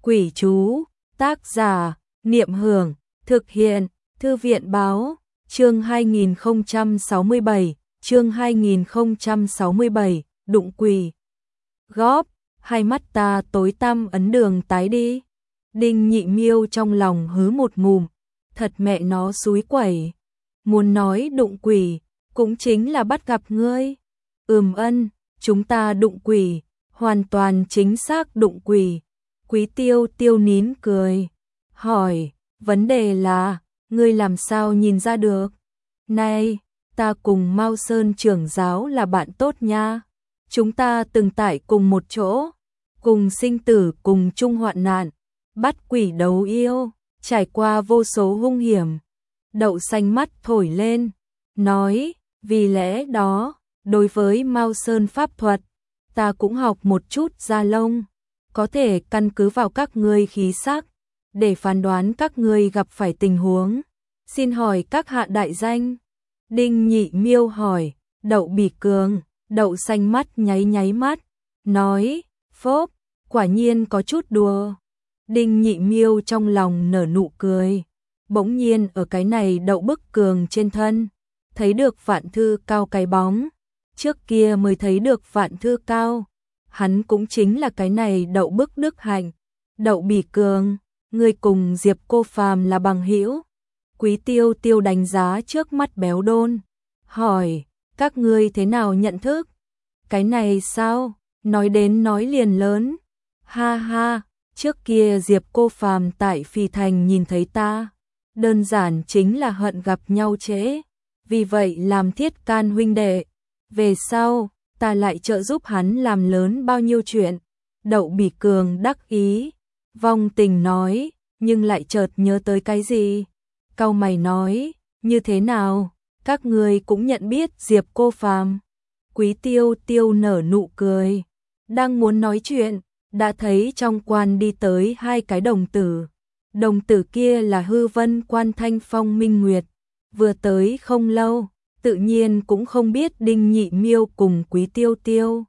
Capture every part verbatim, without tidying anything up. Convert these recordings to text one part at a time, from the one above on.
Quỷ chú, tác giả, Niệm Hưởng, thực hiện, Thư viện báo, chương hai nghìn không trăm sáu mươi bảy, chương hai nghìn không trăm sáu mươi bảy, đụng quỷ. Góp, hai mắt ta tối tăm ấn đường tái đi. Đinh Nhị Miêu trong lòng hứ một ngụm, thật mẹ nó xúi quẩy. Muốn nói đụng quỷ, cũng chính là bắt gặp ngươi. Ừm ân, chúng ta đụng quỷ, hoàn toàn chính xác đụng quỷ. Quý Tiêu Tiêu nín cười, hỏi, vấn đề là, ngươi làm sao nhìn ra được? Này, ta cùng Mao Sơn trưởng giáo là bạn tốt nha. Chúng ta từng tại cùng một chỗ, cùng sinh tử cùng chung hoạn nạn, bắt quỷ đấu yêu, trải qua vô số hung hiểm. Đậu xanh mắt thổi lên, nói, vì lẽ đó, đối với Mao Sơn pháp thuật, ta cũng học một chút da lông, có thể căn cứ vào các ngươi khí sắc, để phán đoán các ngươi gặp phải tình huống. Xin hỏi các hạ đại danh? Đinh Nhị Miêu hỏi. Đậu Bỉ Cường. Đậu xanh mắt nháy nháy mắt, nói, phốp, quả nhiên có chút đùa. Đinh Nhị Miêu trong lòng nở nụ cười, bỗng nhiên ở cái này Đậu Bức Cường trên thân, thấy được Vạn Thư Cao cái bóng, trước kia mới thấy được Vạn Thư Cao, hắn cũng chính là cái này Đậu Bức Đức Hạnh. Đậu Bỉ Cường, người cùng Diệp Cô Phàm là bằng hữu? Quý Tiêu Tiêu đánh giá trước mắt béo đôn, hỏi, các ngươi thế nào nhận thức? Cái này sao? Nói đến nói liền lớn. Ha ha, trước kia Diệp Cô Phàm tại Phi Thành nhìn thấy ta, đơn giản chính là hận gặp nhau trễ, vì vậy làm thiết can huynh đệ. Về sau, ta lại trợ giúp hắn làm lớn bao nhiêu chuyện. Đậu Bỉ Cường đắc ý, vong tình nói, nhưng lại chợt nhớ tới cái gì? Cau mày nói, như thế nào? Các ngươi cũng nhận biết Diệp Cô Phàm? Quý Tiêu Tiêu nở nụ cười, đang muốn nói chuyện, đã thấy trong quan đi tới hai cái đồng tử. Đồng tử kia là Hư Vân Quan Thanh Phong Minh Nguyệt, vừa tới không lâu, tự nhiên cũng không biết Đinh Nhị Miêu cùng Quý Tiêu Tiêu.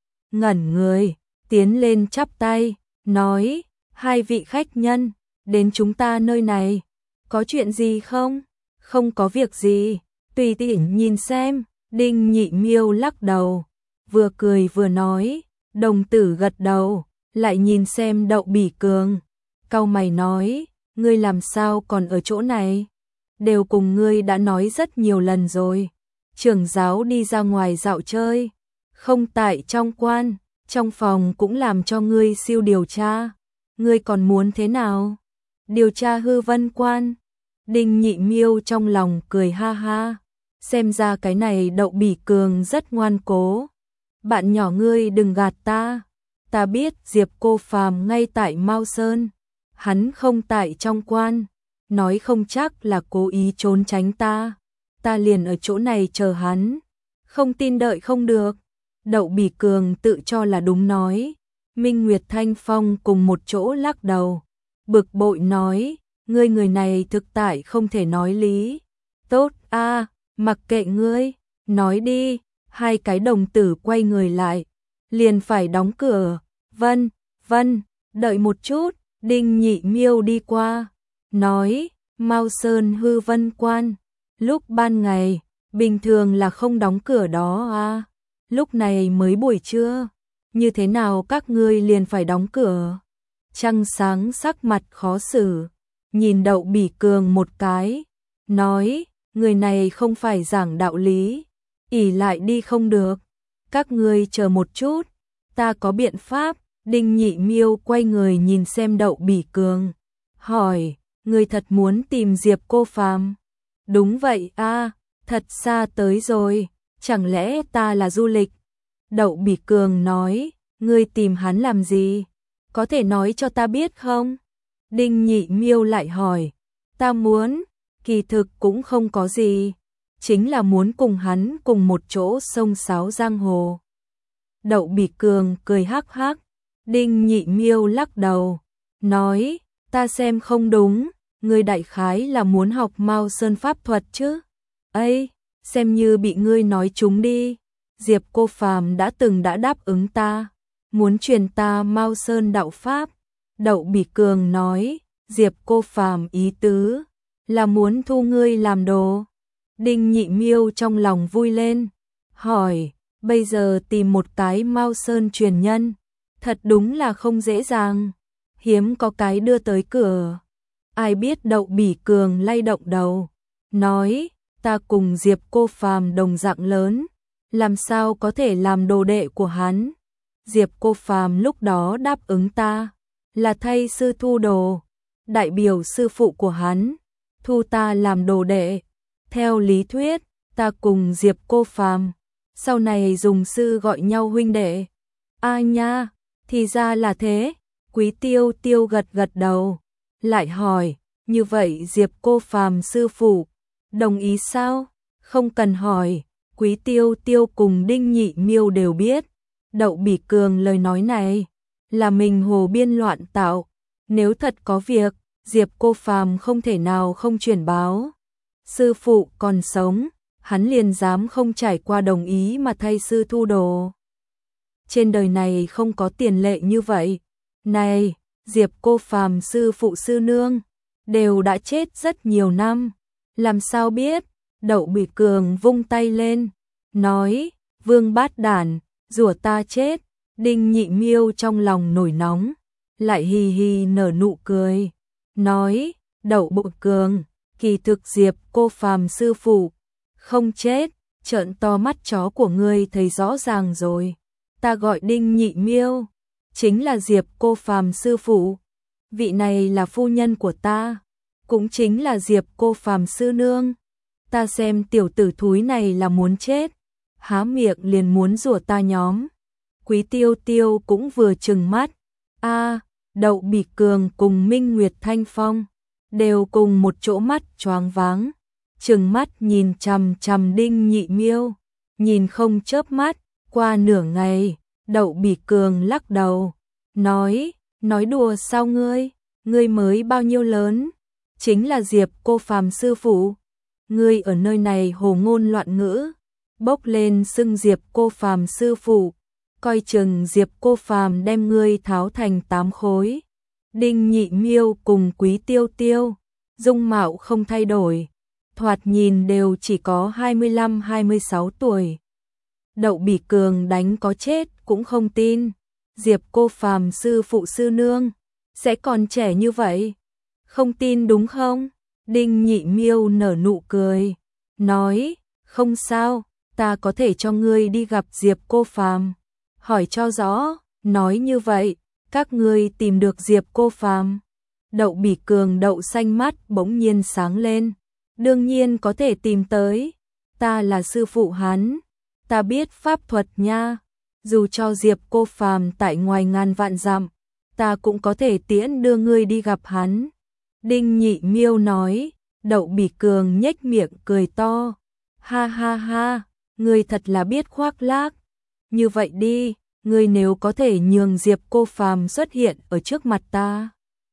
Ngẩn người, tiến lên chắp tay, nói, hai vị khách nhân, đến chúng ta nơi này, có chuyện gì không? Không có việc gì, tùy tiện nhìn xem. Đinh Nhị Miêu lắc đầu, vừa cười vừa nói, đồng tử gật đầu, lại nhìn xem Đậu Bỉ Cường, cau mày nói, ngươi làm sao còn ở chỗ này? Đều cùng ngươi đã nói rất nhiều lần rồi, trưởng giáo đi ra ngoài dạo chơi, không tại trong quan, trong phòng cũng làm cho ngươi siêu điều tra, ngươi còn muốn thế nào? Điều tra Hư Vân Quan? Đinh Nhị Miêu trong lòng cười ha ha. Xem ra cái này Đậu Bỉ Cường rất ngoan cố. Bạn nhỏ ngươi đừng gạt ta. Ta biết Diệp Cô Phàm ngay tại Mao Sơn. Hắn không tại trong quan. Nói không chắc là cố ý trốn tránh ta. Ta liền ở chỗ này chờ hắn. Không tin đợi không được. Đậu Bỉ Cường tự cho là đúng nói. Minh Nguyệt Thanh Phong cùng một chỗ lắc đầu. Bực bội nói. Ngươi người này thực tại không thể nói lý. Tốt a. Mặc kệ ngươi, nói đi. Hai cái đồng tử quay người lại, liền phải đóng cửa. Vân, vân, đợi một chút. Đinh Nhị Miêu đi qua, nói, Mao Sơn Hư Vân Quan, lúc ban ngày, bình thường là không đóng cửa đó à. Lúc này mới buổi trưa, như thế nào các ngươi liền phải đóng cửa? Trăng sáng sắc mặt khó xử, nhìn Đậu Bỉ Cường một cái, nói, người này không phải giảng đạo lý, ỷ lại đi không được. Các ngươi chờ một chút, ta có biện pháp. Đinh Nhị Miêu quay người nhìn xem Đậu Bỉ Cường, hỏi, ngươi thật muốn tìm Diệp Cô Phàm? Đúng vậy a, thật xa tới rồi, chẳng lẽ ta là du lịch? Đậu Bỉ Cường nói, ngươi tìm hắn làm gì? Có thể nói cho ta biết không? Đinh Nhị Miêu lại hỏi, ta muốn, kỳ thực cũng không có gì, chính là muốn cùng hắn cùng một chỗ xông xáo giang hồ. Đậu Bỉ Cường cười hắc hắc. Đinh Nhị Miêu lắc đầu, nói, ta xem không đúng, ngươi đại khái là muốn học Mao Sơn pháp thuật chứ? Ây, xem như bị ngươi nói trúng đi. Diệp Cô Phàm đã từng đã đáp ứng ta, muốn truyền ta Mao Sơn đạo pháp. Đậu Bỉ Cường nói, Diệp Cô Phàm ý tứ là muốn thu ngươi làm đồ. Đinh Nhị Miêu trong lòng vui lên, hỏi, bây giờ tìm một cái Mao Sơn truyền nhân, thật đúng là không dễ dàng, hiếm có cái đưa tới cửa. Ai biết Đậu Bỉ Cường lay động đầu, nói, ta cùng Diệp Cô Phàm đồng dạng lớn, làm sao có thể làm đồ đệ của hắn. Diệp Cô Phàm lúc đó đáp ứng ta, là thay sư thu đồ, đại biểu sư phụ của hắn, thu ta làm đồ đệ. Theo lý thuyết, ta cùng Diệp Cô Phàm sau này dùng sư gọi nhau huynh đệ. A nha, thì ra là thế. Quý Tiêu Tiêu gật gật đầu, lại hỏi, như vậy Diệp Cô Phàm sư phụ đồng ý sao? Không cần hỏi, Quý Tiêu Tiêu cùng Đinh Nhị Miêu đều biết, Đậu Bỉ Cường lời nói này là mình hồ biên loạn tạo, nếu thật có việc, Diệp Cô Phàm không thể nào không chuyển báo. Sư phụ còn sống, hắn liền dám không trải qua đồng ý mà thay sư thu đồ. Trên đời này không có tiền lệ như vậy. Này, Diệp Cô Phàm sư phụ sư nương đều đã chết rất nhiều năm, làm sao biết? Đậu Bỉ Cường vung tay lên, nói, Vương Bát Đản, rủa ta chết. Đinh Nhị Miêu trong lòng nổi nóng, lại hì hì nở nụ cười, nói, Đậu Bỉ Cường, kỳ thực Diệp Cô Phàm sư phụ không chết. Trợn to mắt chó của ngươi thấy rõ ràng rồi, ta gọi Đinh Nhị Miêu chính là Diệp Cô Phàm sư phụ, vị này là phu nhân của ta, cũng chính là Diệp Cô Phàm sư nương. Ta xem tiểu tử thúi này là muốn chết, há miệng liền muốn rủa ta nhóm. Quý Tiêu Tiêu cũng vừa trừng mắt, a, Đậu Bỉ Cường cùng Minh Nguyệt Thanh Phong đều cùng một chỗ mắt choáng váng, trừng mắt nhìn chằm chằm Đinh Nhị Miêu, nhìn không chớp mắt. Qua nửa ngày, Đậu Bỉ Cường lắc đầu, nói, nói đùa sao ngươi, ngươi mới bao nhiêu lớn, chính là Diệp Cô Phàm sư phụ, ngươi ở nơi này hồ ngôn loạn ngữ, bốc lên xưng Diệp Cô Phàm sư phụ, coi chừng Diệp Cô Phàm đem ngươi tháo thành tám khối. Đinh Nhị Miêu cùng Quý Tiêu Tiêu, dung mạo không thay đổi, thoạt nhìn đều chỉ có hai mươi lăm hai mươi sáu tuổi. Đậu Bỉ Cường đánh có chết cũng không tin, Diệp Cô Phàm sư phụ sư nương sẽ còn trẻ như vậy, không tin đúng không? Đinh Nhị Miêu nở nụ cười, nói, không sao, ta có thể cho ngươi đi gặp Diệp Cô Phàm, hỏi cho rõ. Nói như vậy, các ngươi tìm được Diệp Cô Phàm? Đậu Bỉ Cường đậu xanh mắt bỗng nhiên sáng lên, đương nhiên có thể tìm tới, ta là sư phụ hắn, ta biết pháp thuật nha, dù cho Diệp Cô Phàm tại ngoài ngàn vạn dặm, ta cũng có thể tiễn đưa ngươi đi gặp hắn. Đinh Nhị Miêu nói. Đậu Bỉ Cường nhếch miệng cười to, ha ha ha, ngươi thật là biết khoác lác. Như vậy đi, ngươi nếu có thể nhường Diệp Cô Phàm xuất hiện ở trước mặt ta,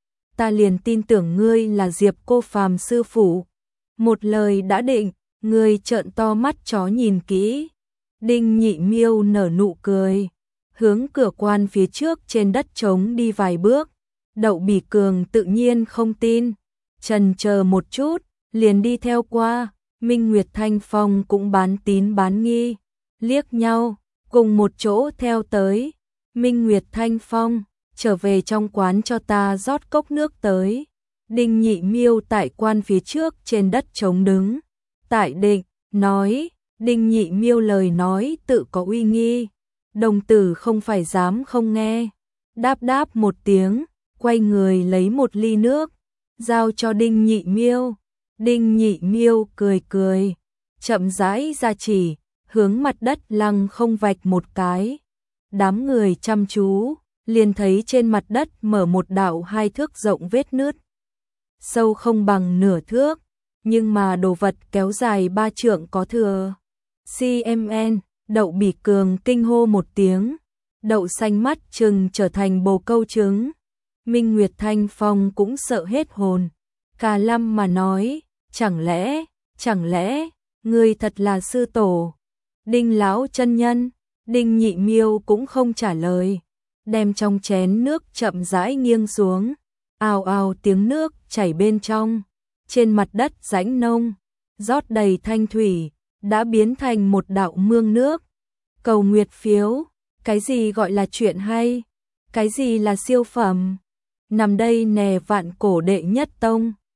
ta liền tin tưởng ngươi là Diệp Cô Phàm sư phụ. Một lời đã định, ngươi trợn to mắt chó nhìn kỹ. Đinh Nhị Miêu nở nụ cười, hướng cửa quan phía trước trên đất trống đi vài bước. Đậu Bỉ Cường tự nhiên không tin, chần chờ một chút, liền đi theo qua. Minh Nguyệt Thanh Phong cũng bán tín bán nghi, liếc nhau, cùng một chỗ theo tới. Minh Nguyệt Thanh Phong, trở về trong quán cho ta rót cốc nước tới. Đinh Nhị Miêu tại quan phía trước trên đất trống đứng, tại định, nói. Đinh Nhị Miêu lời nói tự có uy nghi, đồng tử không phải dám không nghe. Đáp đáp một tiếng, quay người lấy một ly nước, giao cho Đinh Nhị Miêu. Đinh Nhị Miêu cười cười, chậm rãi ra chỉ, hướng mặt đất lăng không vạch một cái. Đám người chăm chú, liền thấy trên mặt đất mở một đạo hai thước rộng vết nứt, sâu không bằng nửa thước, nhưng mà đồ vật kéo dài ba trượng có thừa. xê em en, Đậu Bỉ Cường kinh hô một tiếng, đậu xanh mắt trừng trở thành bồ câu trứng. Minh Nguyệt Thanh Phong cũng sợ hết hồn, cà lâm mà nói, chẳng lẽ, chẳng lẽ, ngươi thật là sư tổ, Đinh lão chân nhân. Đinh Nhị Miêu cũng không trả lời, đem trong chén nước chậm rãi nghiêng xuống, ào ào tiếng nước chảy bên trong, trên mặt đất rãnh nông, rót đầy thanh thủy, đã biến thành một đạo mương nước. Cầu nguyệt phiếu, cái gì gọi là chuyện hay? Cái gì là siêu phẩm? Nằm đây nè vạn cổ đệ nhất tông.